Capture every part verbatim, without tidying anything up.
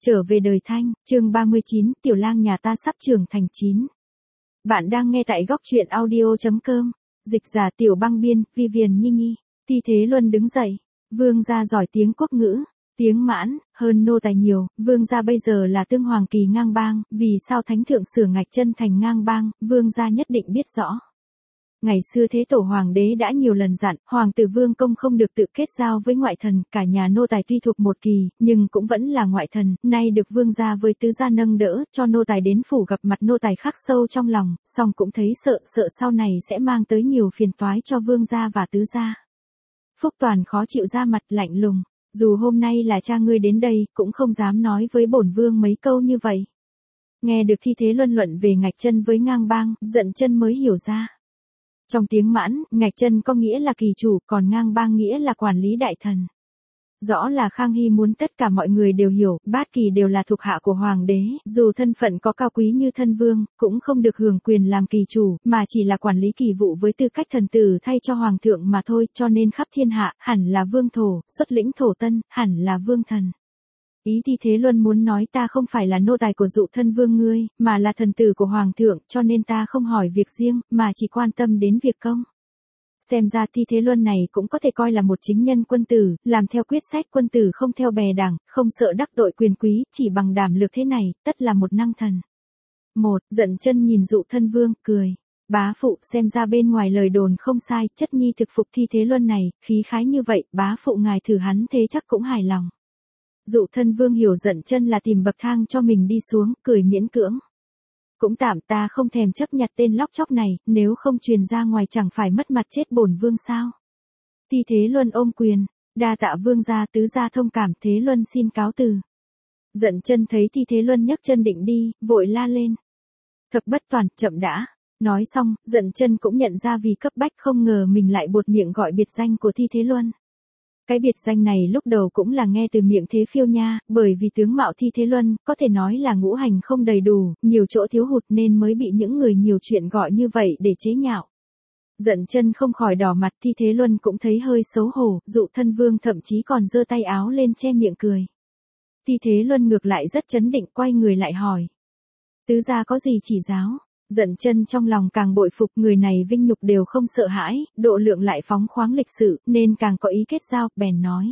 Trở về đời Thanh, chương ba mươi chín, Tiểu lang nhà ta sắp trưởng thành chín. Bạn đang nghe tại góc truyện audio chấm com, dịch giả Tiểu Băng Biên, Vivian Nhi Nhi. Thi Thế Luân đứng dậy, vương gia giỏi tiếng quốc ngữ, tiếng Mãn, hơn nô tài nhiều, vương gia bây giờ là tương hoàng kỳ ngang bang, vì sao thánh thượng sửa ngạch chân thành ngang bang, vương gia nhất định biết rõ. Ngày xưa thế tổ hoàng đế đã nhiều lần dặn, hoàng tử vương công không được tự kết giao với ngoại thần, cả nhà nô tài tuy thuộc một kỳ, nhưng cũng vẫn là ngoại thần, nay được vương gia với tứ gia nâng đỡ, cho nô tài đến phủ gặp mặt nô tài khắc sâu trong lòng, song cũng thấy sợ, sợ sau này sẽ mang tới nhiều phiền toái cho vương gia và tứ gia. Phúc Toàn khó chịu ra mặt lạnh lùng, dù hôm nay là cha ngươi đến đây, cũng không dám nói với bổn vương mấy câu như vậy. Nghe được Thi Thế Luân luận về ngạch chân với ngang bang, giận chân mới hiểu ra. Trong tiếng Mãn, ngạch chân có nghĩa là kỳ chủ, còn ngang bang nghĩa là quản lý đại thần. Rõ là Khang Hy muốn tất cả mọi người đều hiểu, bát kỳ đều là thuộc hạ của hoàng đế, dù thân phận có cao quý như thân vương, cũng không được hưởng quyền làm kỳ chủ, mà chỉ là quản lý kỳ vụ với tư cách thần tử thay cho hoàng thượng mà thôi, cho nên khắp thiên hạ, hẳn là vương thổ, xuất lĩnh thổ tân, hẳn là vương thần. Ý Thi Thế Luân muốn nói ta không phải là nô tài của dụ thân vương ngươi, mà là thần tử của hoàng thượng, cho nên ta không hỏi việc riêng, mà chỉ quan tâm đến việc công. Xem ra Thi Thế Luân này cũng có thể coi là một chính nhân quân tử, làm theo quyết sách quân tử không theo bè đảng, không sợ đắc tội quyền quý, chỉ bằng đảm lược thế này, tất là một năng thần. Một, giận chân nhìn dụ thân vương, cười. Bá phụ, xem ra bên ngoài lời đồn không sai, chất nhi thực phục Thi Thế Luân này, khí khái như vậy, bá phụ ngài thử hắn thế chắc cũng hài lòng. Dụ thân vương hiểu giận chân là tìm bậc thang cho mình đi xuống, cười miễn cưỡng. Cũng tạm, ta không thèm chấp nhặt tên lóc chóc này, nếu không truyền ra ngoài chẳng phải mất mặt chết bổn vương sao. Thi Thế Luân ôm quyền, đa tạ vương gia tứ gia thông cảm, Thế Luân xin cáo từ. Giận chân thấy Thi Thế Luân nhấc chân định đi, vội la lên. Thập bất toàn, chậm đã. Nói xong, giận chân cũng nhận ra vì cấp bách không ngờ mình lại buột miệng gọi biệt danh của Thi Thế Luân. Cái biệt danh này lúc đầu cũng là nghe từ miệng Thế Phiêu nha, bởi vì tướng mạo Thi Thế Luân, có thể nói là ngũ hành không đầy đủ, nhiều chỗ thiếu hụt nên mới bị những người nhiều chuyện gọi như vậy để chế nhạo. Giận chân không khỏi đỏ mặt, Thi Thế Luân cũng thấy hơi xấu hổ, dụ thân vương thậm chí còn giơ tay áo lên che miệng cười. Thi Thế Luân ngược lại rất chấn định, quay người lại hỏi. Tứ gia có gì chỉ giáo? Giận chân trong lòng càng bội phục, người này vinh nhục đều không sợ hãi, độ lượng lại phóng khoáng lịch sự, nên càng có ý kết giao, bèn nói.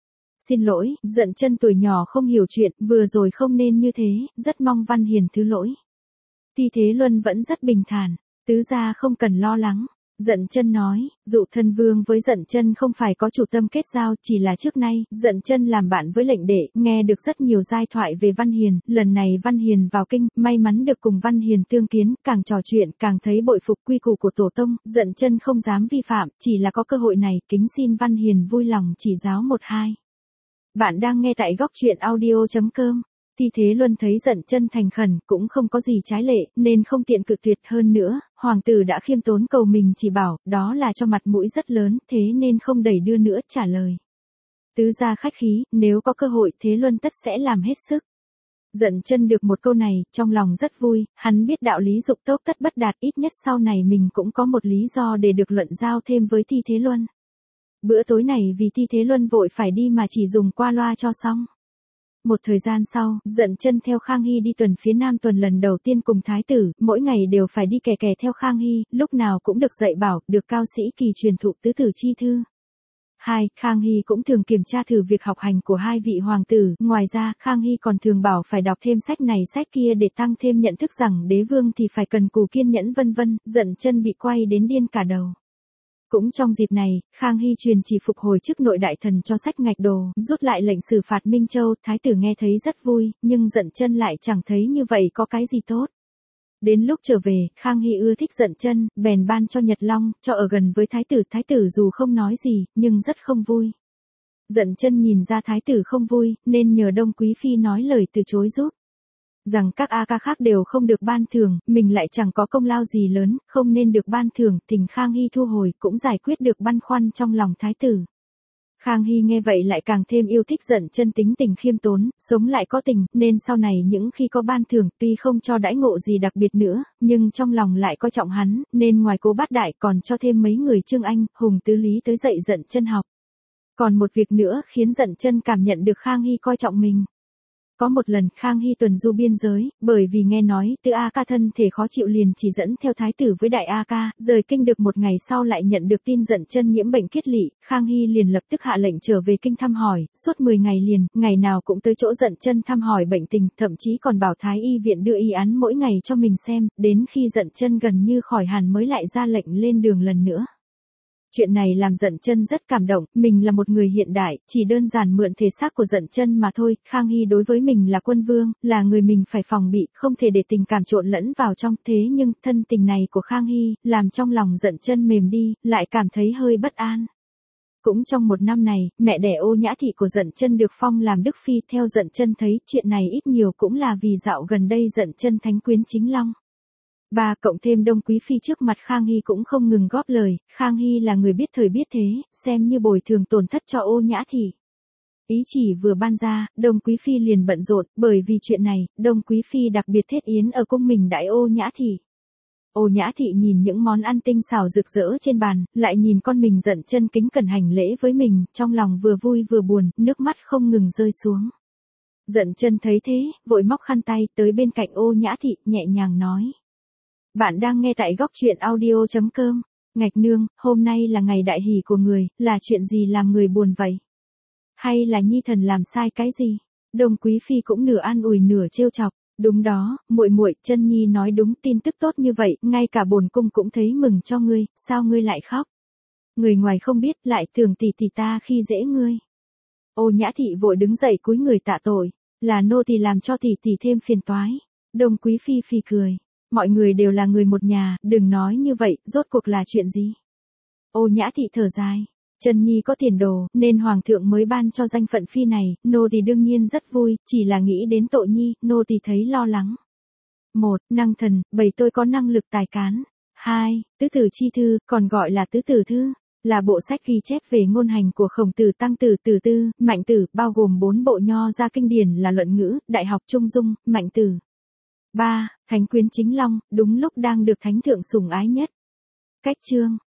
Xin lỗi, giận chân tuổi nhỏ không hiểu chuyện, vừa rồi không nên như thế, rất mong Văn Hiền thứ lỗi. Thi Thế Luân vẫn rất bình thản, tứ gia không cần lo lắng. Giận chân nói, dụ thân vương với giận chân không phải có chủ tâm kết giao, chỉ là trước nay, giận chân làm bạn với lệnh đệ, nghe được rất nhiều giai thoại về Văn Hiền, lần này Văn Hiền vào kinh, may mắn được cùng Văn Hiền tương kiến, càng trò chuyện, càng thấy bội phục quy củ của tổ tông, giận chân không dám vi phạm, chỉ là có cơ hội này, kính xin Văn Hiền vui lòng chỉ giáo một hai. Bạn đang nghe tại góc truyện audio chấm com. Thi Thế Luân thấy giận chân thành khẩn, cũng không có gì trái lệ, nên không tiện cự tuyệt, hơn nữa, hoàng tử đã khiêm tốn cầu mình chỉ bảo, đó là cho mặt mũi rất lớn, thế nên không đẩy đưa nữa, trả lời. Tứ gia khách khí, nếu có cơ hội Thế Luân tất sẽ làm hết sức. Giận chân được một câu này, trong lòng rất vui, hắn biết đạo lý dục tốc tất bất đạt, ít nhất sau này mình cũng có một lý do để được luận giao thêm với Thi Thế Luân. Bữa tối này vì Thi Thế Luân vội phải đi mà chỉ dùng qua loa cho xong. Một thời gian sau, giận chân theo Khang Hy đi tuần phía Nam tuần lần đầu tiên cùng thái tử, mỗi ngày đều phải đi kè kè theo Khang Hy, lúc nào cũng được dạy bảo, được cao sĩ kỳ truyền thụ tứ tử chi thư. Hai, Khang Hy cũng thường kiểm tra thử việc học hành của hai vị hoàng tử, ngoài ra, Khang Hy còn thường bảo phải đọc thêm sách này sách kia để tăng thêm nhận thức rằng đế vương thì phải cần cù kiên nhẫn vân vân, giận chân bị quay đến điên cả đầu. Cũng trong dịp này, Khang Hy truyền chỉ phục hồi chức nội đại thần cho sách ngạch đồ, rút lại lệnh xử phạt Minh Châu, thái tử nghe thấy rất vui, nhưng giận chân lại chẳng thấy như vậy có cái gì tốt. Đến lúc trở về, Khang Hy ưa thích giận chân, bèn ban cho Nhật Long, cho ở gần với thái tử, thái tử dù không nói gì, nhưng rất không vui. Giận chân nhìn ra thái tử không vui, nên nhờ Đông Quý Phi nói lời từ chối giúp. Rằng các A ca khác đều không được ban thưởng, mình lại chẳng có công lao gì lớn, không nên được ban thưởng, tình Khang Hy thu hồi, cũng giải quyết được băn khoăn trong lòng thái tử. Khang Hy nghe vậy lại càng thêm yêu thích giận chân tính tình khiêm tốn, sống lại có tình, nên sau này những khi có ban thưởng, tuy không cho đãi ngộ gì đặc biệt nữa, nhưng trong lòng lại coi trọng hắn, nên ngoài Cố Bát Đại còn cho thêm mấy người Trương Anh, Hùng Tứ Lý tới dạy giận chân học. Còn một việc nữa khiến giận chân cảm nhận được Khang Hy coi trọng mình. Có một lần Khang Hy tuần du biên giới, bởi vì nghe nói Tứ A Ca thân thể khó chịu liền chỉ dẫn theo thái tử với Đại A Ca, rời kinh được một ngày sau lại nhận được tin Dận Chân nhiễm bệnh kết lỵ, Khang Hy liền lập tức hạ lệnh trở về kinh thăm hỏi, suốt mười ngày liền, ngày nào cũng tới chỗ Dận Chân thăm hỏi bệnh tình, thậm chí còn bảo thái y viện đưa y án mỗi ngày cho mình xem, đến khi Dận Chân gần như khỏi hẳn mới lại ra lệnh lên đường lần nữa. Chuyện này làm Dận Chân rất cảm động, mình là một người hiện đại, chỉ đơn giản mượn thể xác của Dận Chân mà thôi, Khang Hy đối với mình là quân vương, là người mình phải phòng bị, không thể để tình cảm trộn lẫn vào trong, thế nhưng thân tình này của Khang Hy, làm trong lòng Dận Chân mềm đi, lại cảm thấy hơi bất an. Cũng trong một năm này, mẹ đẻ Ô Nhã Thị của Dận Chân được phong làm Đức Phi, theo Dận Chân thấy, chuyện này ít nhiều cũng là vì dạo gần đây Dận Chân thánh quyến chính long. Ba, cộng thêm Đông Quý Phi trước mặt Khang Hy cũng không ngừng góp lời, Khang Hy là người biết thời biết thế, xem như bồi thường tổn thất cho Ô Nhã Thị. Ý chỉ vừa ban ra, Đông Quý Phi liền bận rộn, bởi vì chuyện này, Đông Quý Phi đặc biệt thiết yến ở cung mình đãi Ô Nhã Thị. Ô Nhã Thị nhìn những món ăn tinh xảo rực rỡ trên bàn, lại nhìn con mình Dận Chân kính cẩn hành lễ với mình, trong lòng vừa vui vừa buồn, nước mắt không ngừng rơi xuống. Dận Chân thấy thế, vội móc khăn tay tới bên cạnh Ô Nhã Thị, nhẹ nhàng nói. Bạn đang nghe tại góc truyện audio chấm com. Ngạch nương, hôm nay là ngày đại hỷ của người, là chuyện gì làm người buồn vậy? Hay là nhi thần làm sai cái gì? Đông Quý Phi cũng nửa an ủi nửa trêu chọc. Đúng đó, muội muội, Chân nhi nói đúng, tin tức tốt như vậy, ngay cả bổn cung cũng thấy mừng cho ngươi, sao ngươi lại khóc? Người ngoài không biết, lại tưởng tỷ tỷ ta khi dễ ngươi. Ô Nhã Thị vội đứng dậy cúi người tạ tội, là nô tỳ làm cho tỷ tỷ thêm phiền toái. Đông Quý Phi phì cười. Mọi người đều là người một nhà, đừng nói như vậy, rốt cuộc là chuyện gì? Ô Nhã Thị thở dài, Chân nhi có tiền đồ, nên hoàng thượng mới ban cho danh phận phi này, nô tỳ đương nhiên rất vui, chỉ là nghĩ đến tội nhi, nô tỳ thấy lo lắng. Một, năng thần, bảy tôi có năng lực tài cán. Hai, tứ tử chi thư, còn gọi là tứ tử thư, là bộ sách ghi chép về ngôn hành của Khổng Tử, Tăng Tử, Tử Tư, Mạnh Tử, bao gồm bốn bộ nho ra kinh điển là Luận Ngữ, Đại học Trung Dung, Mạnh Tử. Ba, thánh quyến chính long, đúng lúc đang được thánh thượng sủng ái nhất. Cách chương